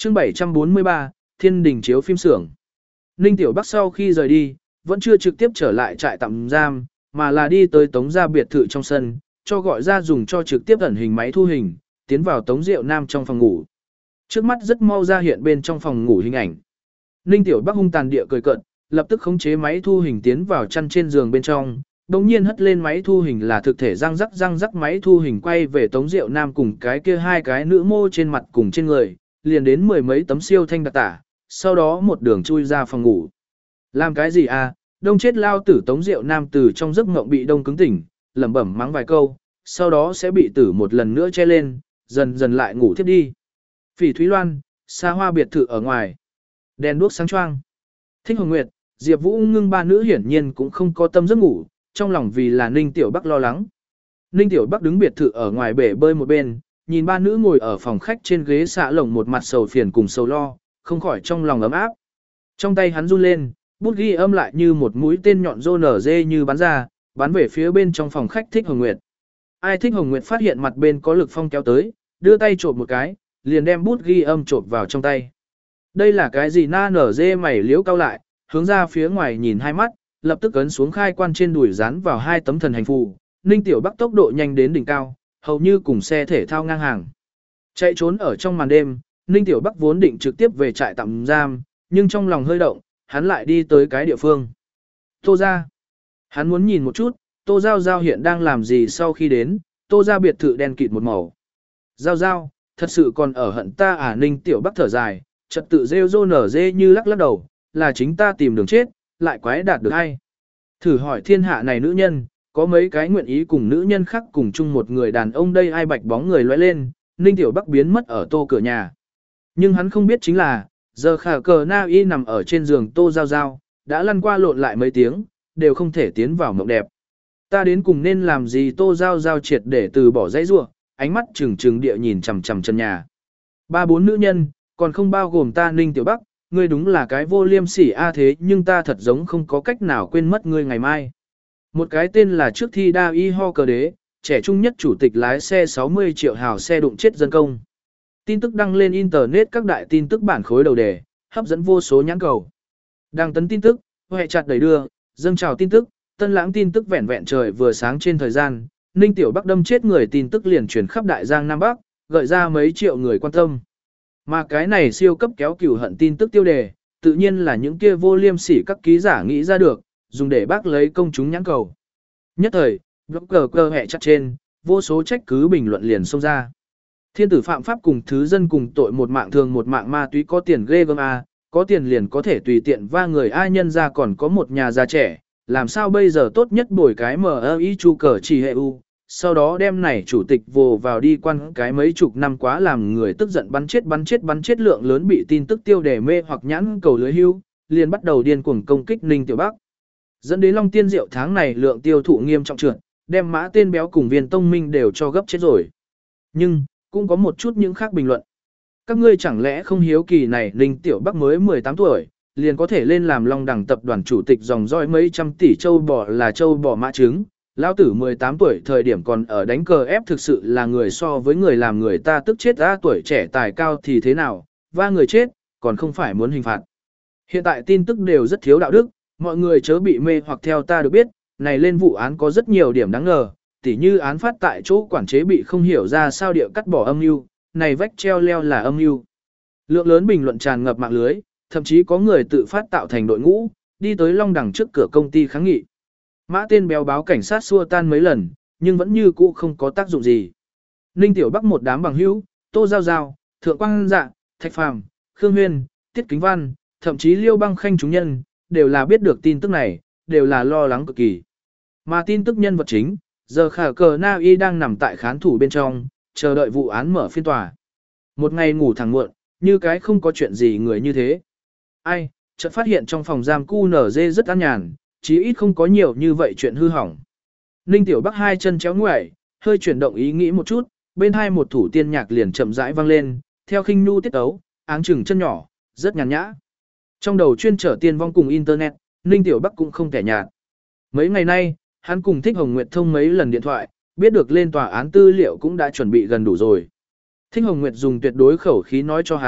Chương 743, Thiên Đình chiếu phim xưởng. Ninh Tiểu Bắc sau khi rời đi, vẫn chưa trực tiếp trở lại trại tạm giam, mà là đi tới Tống gia biệt thự trong sân, cho gọi ra dùng cho trực tiếp ẩn hình máy thu hình, tiến vào Tống Diệu Nam trong phòng ngủ. Trước mắt rất mau ra hiện bên trong phòng ngủ hình ảnh. Ninh Tiểu Bắc hung tàn địa cười cợt, lập tức khống chế máy thu hình tiến vào chăn trên giường bên trong, đồng nhiên hất lên máy thu hình là thực thể răng rắc máy thu hình quay về Tống Diệu Nam cùng cái kia hai cái nữ mô trên mặt cùng trên người, liền đến mười mấy tấm siêu thanh đặc tả, sau đó một đường chui ra phòng ngủ. Làm cái gì à, đông chết lao tử Tống Diệu Nam từ trong giấc mộng bị đông cứng tỉnh, lẩm bẩm mắng vài câu, sau đó sẽ bị tử một lần nữa che lên, dần dần lại ngủ thiếp đi. Phỉ Thúy Loan, xa hoa biệt thự ở ngoài. Đèn đuốc sáng choang. Thích Hồng Nguyệt, Diệp Vũ Ngưng ba nữ hiển nhiên cũng không có tâm giấc ngủ, trong lòng vì là Ninh Tiểu Bắc lo lắng. Ninh Tiểu Bắc đứng biệt thự ở ngoài bể bơi một bên, nhìn ba nữ ngồi ở phòng khách trên ghế xạ lồng một mặt sầu phiền cùng sầu lo, không khỏi trong lòng ấm áp. Trong tay hắn run lên, bút ghi âm lại như một mũi tên nhọn rô nở dê như bắn ra, bắn về phía bên trong phòng khách Thích Hồng Nguyệt. Ai Thích Hồng Nguyệt phát hiện mặt bên có lực phong kéo tới, đưa tay trộm một cái, liền đem bút ghi âm trộm vào trong tay. Đây là cái gì na nở dê mày liếu cao lại, hướng ra phía ngoài nhìn hai mắt, lập tức ấn xuống khai quan trên đùi dán vào hai tấm thần hành phù. Ninh Tiểu Bắc tốc độ nhanh đến đỉnh cao, hầu như cùng xe thể thao ngang hàng. Chạy trốn ở trong màn đêm, Ninh Tiểu Bắc vốn định trực tiếp về trại tạm giam, nhưng trong lòng hơi động, hắn lại đi tới cái địa phương. Tô gia. Hắn muốn nhìn một chút, Tô Giao Giao hiện đang làm gì sau khi đến, Tô gia biệt thự đen kịt một màu. Giao Giao, thật sự còn ở hận ta à? Ninh Tiểu Bắc thở dài, trật tự rêu rô nở dê như lắc lắc đầu, là chính ta tìm đường chết, lại quái đạt được hay. Thử hỏi thiên hạ này nữ nhân, có mấy cái nguyện ý cùng nữ nhân khác cùng chung một người đàn ông đây? Ai bạch bóng người lóe lên, Ninh Tiểu Bắc biến mất ở Tô cửa nhà. Nhưng hắn không biết chính là, giờ khả cờ na y nằm ở trên giường Tô Giao Giao, đã lăn qua lộn lại mấy tiếng, đều không thể tiến vào mộng đẹp. Ta đến cùng nên làm gì? Tô Giao Giao triệt để từ bỏ dãy rua, ánh mắt trừng trừng địa nhìn chằm chằm chân nhà. Ba bốn nữ nhân, còn không bao gồm ta. Ninh Tiểu Bắc, ngươi đúng là cái vô liêm sỉ a, thế nhưng ta thật giống không có cách nào quên mất ngươi ngày mai. Một cái tên là trước thi đa y ho cờ đế, trẻ trung nhất chủ tịch lái xe 60 triệu hào xe đụng chết dân công. Tin tức đăng lên Internet các đại tin tức bản khối đầu đề, hấp dẫn vô số nhãn cầu. Đăng tấn tin tức, hệ chặt đẩy đưa, dâng trào tin tức, tân lãng tin tức vẹn vẹn trời vừa sáng trên thời gian, Ninh Tiểu Bắc đâm chết người tin tức liền truyền khắp đại giang Nam Bắc, gợi ra mấy triệu người quan tâm. Mà cái này siêu cấp kéo cửu hận tin tức tiêu đề, tự nhiên là những kia vô liêm sỉ các ký giả nghĩ ra được, dùng để bác lấy công chúng nhãn cầu. Nhất thời, blogger cơ hệ chặt trên, vô số trách cứ bình luận liền xông ra. Thiên tử phạm pháp cùng thứ dân cùng tội, một mạng thường một mạng ma túy, có tiền ghê gớm a, có tiền liền có thể tùy tiện va người ai, nhân ra còn có một nhà già trẻ, làm sao bây giờ tốt nhất bồi cái MI chu cờ chỉ hệ u, sau đó đem này chủ tịch vồ vào đi quan cái mấy chục năm, quá làm người tức giận, bắn chết lượng lớn bị tin tức tiêu đề mê hoặc nhãn cầu lưới hưu, liền bắt đầu điên cuồng công kích Ninh Tiểu Bắc. Dẫn đến Long Tiên Diệu tháng này lượng tiêu thụ nghiêm trọng trượt, đem Mã Tên Béo cùng Viên Tông Minh đều cho gấp chết rồi. Nhưng, cũng có một chút những khác bình luận. Các ngươi chẳng lẽ không hiếu kỳ này, Ninh Tiểu Bắc mới 18 tuổi, liền có thể lên làm Long Đẳng tập đoàn chủ tịch, dòng dõi mấy trăm tỷ châu bò là châu bò mã trứng. Lão tử 18 tuổi thời điểm còn ở đánh cờ ép, thực sự là người so với người làm người ta tức chết. Ra tuổi trẻ tài cao thì thế nào, va người chết, còn không phải muốn hình phạt. Hiện tại tin tức đều rất thiếu đạo đức, mọi người chớ bị mê hoặc. Theo ta được biết, này lên vụ án có rất nhiều điểm đáng ngờ, tỉ như án phát tại chỗ quản chế bị không hiểu ra sao địa cắt bỏ âm mưu, này vách treo leo là âm mưu. Lượng lớn bình luận tràn ngập mạng lưới, thậm chí có người tự phát tạo thành đội ngũ, đi tới Long Đẳng trước cửa công ty kháng nghị. Mã Tên Béo báo cảnh sát xua tan mấy lần, nhưng vẫn như cũ không có tác dụng gì. Ninh Tiểu Bắc một đám bằng hữu, Tô Giao Giao, Thượng Quang Dạ, Thạch Phàm, Khương Huyên, Tiết Kính Văn, thậm chí Liêu Băng Khanh chúng nhân, đều là biết được tin tức này, đều là lo lắng cực kỳ. Mà tin tức nhân vật chính, giờ khả cờ Na Y đang nằm tại khán thủ bên trong, chờ đợi vụ án mở phiên tòa. Một ngày ngủ thẳng muộn, như cái không có chuyện gì người như thế. Ai, chợt phát hiện trong phòng giam QNZ rất an nhàn, chí ít không có nhiều như vậy chuyện hư hỏng. Ninh Tiểu Bắc hai chân chéo ngoại, hơi chuyển động ý nghĩ một chút, bên hai một thủ tiên nhạc liền chậm rãi vang lên, theo khinh nu tiết tấu, áng chừng chân nhỏ, rất nhàn nhã. Trong đầu chuyên trở tiên vong cùng internet, Ninh Tiểu Bắc cũng không kẻ nhạt. Mấy ngày nay, hắn cùng Thích Hồng Nguyệt thông mấy lần điện thoại, biết được lên tòa án tư liệu cũng đã chuẩn bị gần đủ rồi. Thích Hồng Nguyệt dùng tuyệt đối khẩu khí nói cho hắn,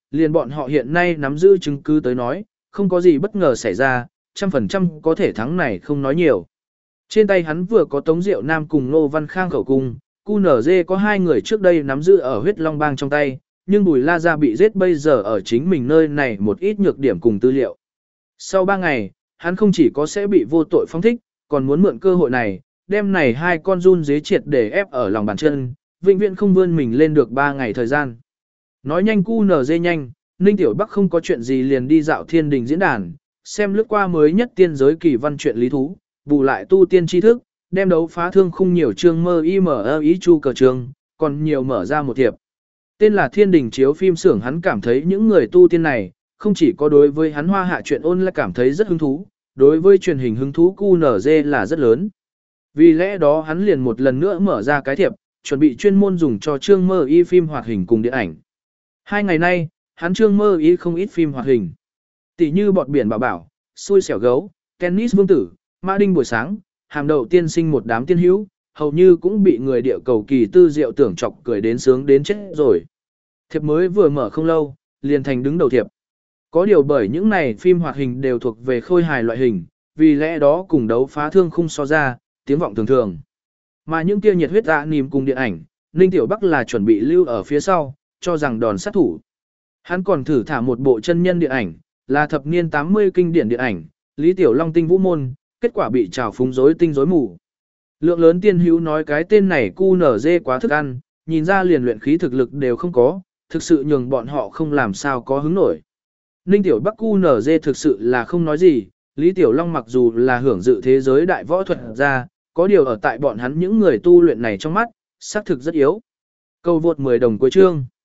liền bọn họ hiện nay nắm giữ chứng cứ tới nói, không có gì bất ngờ xảy ra, 100% có thể thắng này không nói nhiều. Trên tay hắn vừa có Tống Diệu Nam cùng Ngô Văn Khang khẩu cung, QNZ có 2 người trước đây nắm giữ ở huyết long bang trong tay, nhưng Bùi La Gia bị giết bây giờ ở chính mình nơi này một ít nhược điểm cùng tư liệu. Sau 3 ngày, hắn không chỉ có sẽ bị vô tội phóng thích, còn muốn mượn cơ hội này, đem này 2 con run dế triệt để ép ở lòng bàn chân, vĩnh viễn không vươn mình lên được 3 ngày thời gian. Nói nhanh QNZ nhanh, Ninh Tiểu Bắc không có chuyện gì liền đi dạo thiên đình diễn đàn, xem lướt qua mới nhất tiên giới kỳ văn truyện lý thú, bù lại tu tiên tri thức, đem đấu phá thương khung nhiều chương mơ y mở ý chu cờ trường, còn nhiều mở ra một thiệp. Tên là Thiên Đình chiếu phim xưởng, hắn cảm thấy những người tu tiên này, không chỉ có đối với hắn hoa hạ chuyện ôn là cảm thấy rất hứng thú, đối với truyền hình hứng thú QNZ là rất lớn. Vì lẽ đó hắn liền một lần nữa mở ra cái thiệp, chuẩn bị chuyên môn dùng cho chương mơ y phim hoạt hình cùng điện ảnh. 2 ngày nay, hắn chương mơ y không ít phim hoạt hình. Tỷ như Bọt Biển Bảo Bảo, Xui Xẻo Gấu, Tennis Vương Tử, Mã Đinh Buổi Sáng, Hàm Đậu Tiên Sinh một đám tiên hữu, hầu như cũng bị người địa cầu kỳ tư diệu tưởng chọc cười đến sướng đến chết rồi. Thiệp mới vừa mở không lâu, liền thành đứng đầu thiệp. Có điều bởi những này phim hoạt hình đều thuộc về khôi hài loại hình, vì lẽ đó cùng đấu phá thương khung so ra, tiếng vọng thường thường. Mà những kia nhiệt huyết nìm cùng điện ảnh, Ninh Tiểu Bắc là chuẩn bị lưu ở phía sau, cho rằng đòn sát thủ. Hắn còn thử thả một bộ chân nhân điện ảnh, là thập niên 80 kinh điển điện ảnh, Lý Tiểu Long tinh vũ môn, kết quả bị trào phúng rối tinh rối mù. Lượng lớn tiên hữu nói cái tên này QNZ quá thức ăn, nhìn ra liền luyện khí thực lực đều không có, thực sự nhường bọn họ không làm sao có hứng nổi. Ninh Tiểu Bắc QNZ thực sự là không nói gì, Lý Tiểu Long mặc dù là hưởng dự thế giới đại võ thuật ra, có điều ở tại bọn hắn những người tu luyện này trong mắt, xác thực rất yếu. Câu vượt 10 đồng cuối chương.